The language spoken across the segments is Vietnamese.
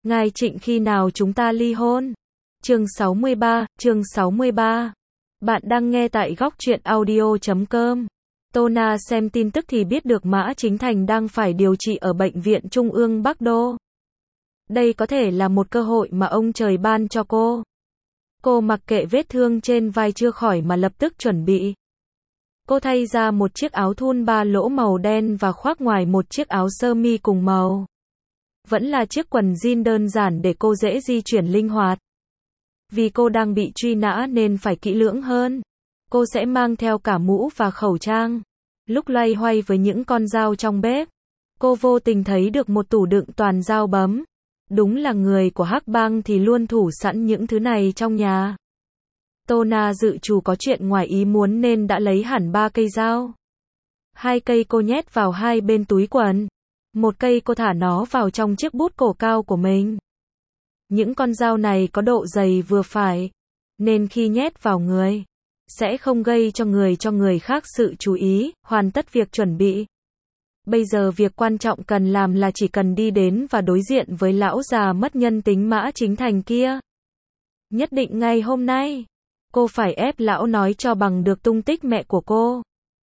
Ngài Trịnh khi nào chúng ta ly hôn? Chương 63. Bạn đang nghe tại góc truyện audio.com. Tô Na xem tin tức thì biết được Mã Chính Thành đang phải điều trị ở Bệnh viện Trung ương Bắc Đô. Đây có thể là một cơ hội mà ông trời ban cho cô. Cô mặc kệ vết thương trên vai chưa khỏi mà lập tức chuẩn bị. Cô thay ra một chiếc áo thun 3 lỗ màu đen và khoác ngoài một chiếc áo sơ mi cùng màu. Vẫn là chiếc quần jean đơn giản để cô dễ di chuyển linh hoạt. Vì cô đang bị truy nã nên phải kỹ lưỡng hơn. Cô sẽ mang theo cả mũ và khẩu trang. Lúc loay hoay với những con dao trong bếp, cô vô tình thấy được một tủ đựng toàn dao bấm. Đúng là người của Hắc Bang thì luôn thủ sẵn những thứ này trong nhà. Tô Na dự trù có chuyện ngoài ý muốn nên đã lấy hẳn 3 cây dao. 2 cây cô nhét vào hai bên túi quần. Một cây cô thả nó vào trong chiếc bút cổ cao của mình. Những con dao này có độ dày vừa phải, nên khi nhét vào người, sẽ không gây cho người khác sự chú ý. Hoàn tất việc chuẩn bị. Bây giờ việc quan trọng cần làm là chỉ cần đi đến và đối diện với lão già mất nhân tính Mã Chính Thành kia. Nhất định ngày hôm nay, cô phải ép lão nói cho bằng được tung tích mẹ của cô.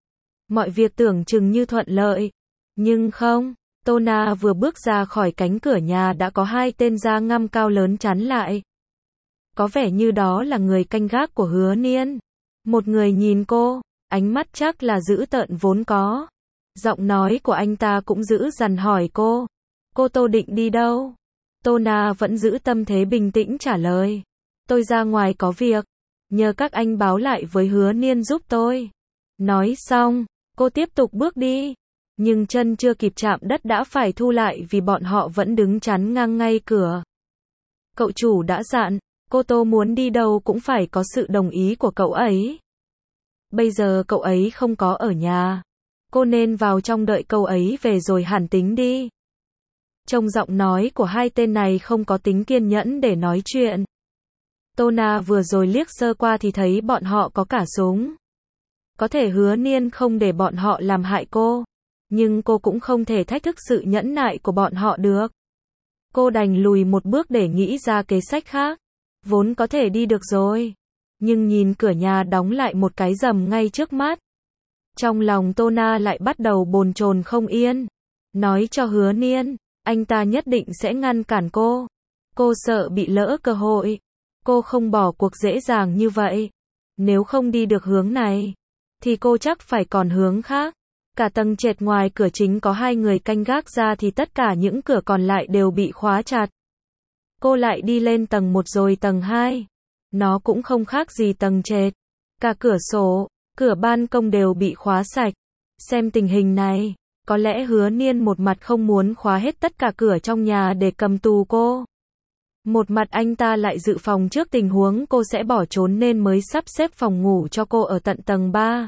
Mọi việc tưởng chừng như thuận lợi, nhưng không. Tô Na vừa bước ra khỏi cánh cửa nhà đã có 2 tên da ngăm cao lớn chắn lại. Có vẻ như đó là người canh gác của Hứa Niên. Một người nhìn cô, ánh mắt chắc là dữ tợn vốn có. Giọng nói của anh ta cũng dữ dằn hỏi cô. Cô Tô định đi đâu? Tô Na vẫn giữ tâm thế bình tĩnh trả lời. Tôi ra ngoài có việc. Nhờ các anh báo lại với Hứa Niên giúp tôi. Nói xong, cô tiếp tục bước đi. Nhưng chân chưa kịp chạm đất đã phải thu lại vì bọn họ vẫn đứng chắn ngang ngay cửa. Cậu chủ đã dặn, cô Tô muốn đi đâu cũng phải có sự đồng ý của cậu ấy. Bây giờ cậu ấy không có ở nhà. Cô nên vào trong đợi cậu ấy về rồi hẳn tính đi. Trong giọng nói của 2 tên này không có tính kiên nhẫn để nói chuyện. Tô Na vừa rồi liếc sơ qua thì thấy bọn họ có cả súng. Có thể Hứa Niên không để bọn họ làm hại cô. Nhưng cô cũng không thể thách thức sự nhẫn nại của bọn họ được. Cô đành lùi một bước để nghĩ ra kế sách khác. Vốn có thể đi được rồi. Nhưng nhìn cửa nhà đóng lại một cái rầm ngay trước mắt. Trong lòng Tô Na lại bắt đầu bồn chồn không yên. Nói cho Hứa Niên, anh ta nhất định sẽ ngăn cản cô. Cô sợ bị lỡ cơ hội. Cô không bỏ cuộc dễ dàng như vậy. Nếu không đi được hướng này, thì cô chắc phải còn hướng khác. Cả tầng trệt ngoài cửa chính có 2 người canh gác ra thì tất cả những cửa còn lại đều bị khóa chặt. Cô lại đi lên tầng 1 rồi tầng 2. Nó cũng không khác gì tầng trệt. Cả cửa sổ, cửa ban công đều bị khóa sạch. Xem tình hình này, có lẽ Hứa Niên một mặt không muốn khóa hết tất cả cửa trong nhà để cầm tù cô. Một mặt anh ta lại dự phòng trước tình huống cô sẽ bỏ trốn nên mới sắp xếp phòng ngủ cho cô ở tận tầng 3.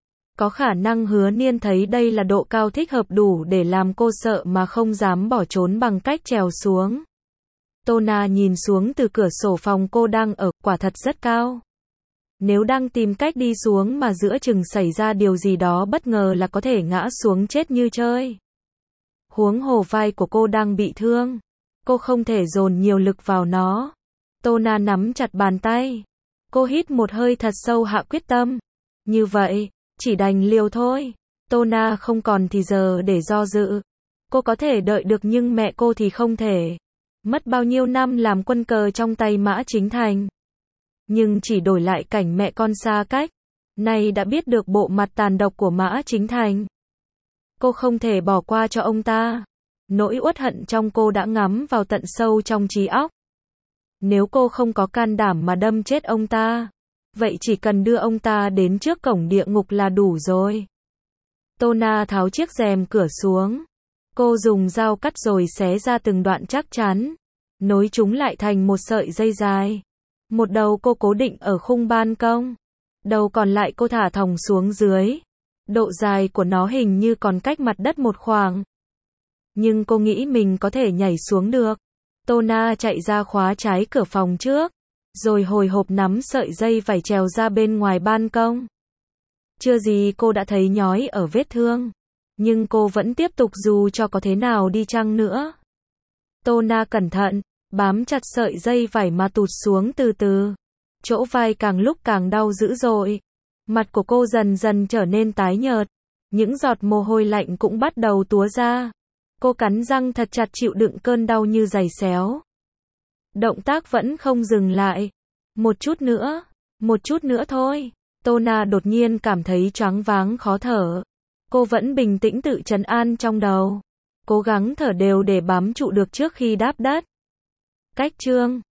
Có khả năng Hứa Niên thấy đây là độ cao thích hợp đủ để làm cô sợ mà không dám bỏ trốn bằng cách trèo xuống. Tô Na nhìn xuống từ cửa sổ phòng cô đang ở, quả thật rất cao. Nếu đang tìm cách đi xuống mà giữa chừng xảy ra điều gì đó bất ngờ là có thể ngã xuống chết như chơi. Huống hồ vai của cô đang bị thương. Cô không thể dồn nhiều lực vào nó. Tô Na nắm chặt bàn tay. Cô hít một hơi thật sâu hạ quyết tâm. Như vậy, chỉ đành liều thôi. Tô Na không còn thì giờ để do dự. Cô có thể đợi được nhưng mẹ cô thì không thể. Mất bao nhiêu năm làm quân cờ trong tay Mã Chính Thành. Nhưng chỉ đổi lại cảnh mẹ con xa cách. Nay đã biết được bộ mặt tàn độc của Mã Chính Thành. Cô không thể bỏ qua cho ông ta. Nỗi uất hận trong cô đã ngắm vào tận sâu trong trí óc. Nếu cô không có can đảm mà đâm chết ông ta, vậy chỉ cần đưa ông ta đến trước cổng địa ngục là đủ rồi. Tô Na tháo chiếc rèm cửa xuống. Cô dùng dao cắt rồi xé ra từng đoạn chắc chắn. Nối chúng lại thành một sợi dây dài. Một đầu cô cố định ở khung ban công. Đầu còn lại cô thả thòng xuống dưới. Độ dài của nó hình như còn cách mặt đất một khoảng. Nhưng cô nghĩ mình có thể nhảy xuống được. Tô Na chạy ra khóa trái cửa phòng trước. Rồi hồi hộp nắm sợi dây vải trèo ra bên ngoài ban công. Chưa gì cô đã thấy nhói ở vết thương. Nhưng cô vẫn tiếp tục dù cho có thế nào đi chăng nữa. Tô Na cẩn thận, bám chặt sợi dây vải mà tụt xuống từ từ. Chỗ vai càng lúc càng đau dữ dội. Mặt của cô dần dần trở nên tái nhợt. Những giọt mồ hôi lạnh cũng bắt đầu túa ra. Cô cắn răng thật chặt chịu đựng cơn đau như giày xéo. Động tác vẫn không dừng lại. Một chút nữa thôi. Tona đột nhiên cảm thấy choáng váng khó thở. Cô vẫn bình tĩnh tự trấn an trong đầu. Cố gắng thở đều để bám trụ được trước khi đáp đất. Cách chương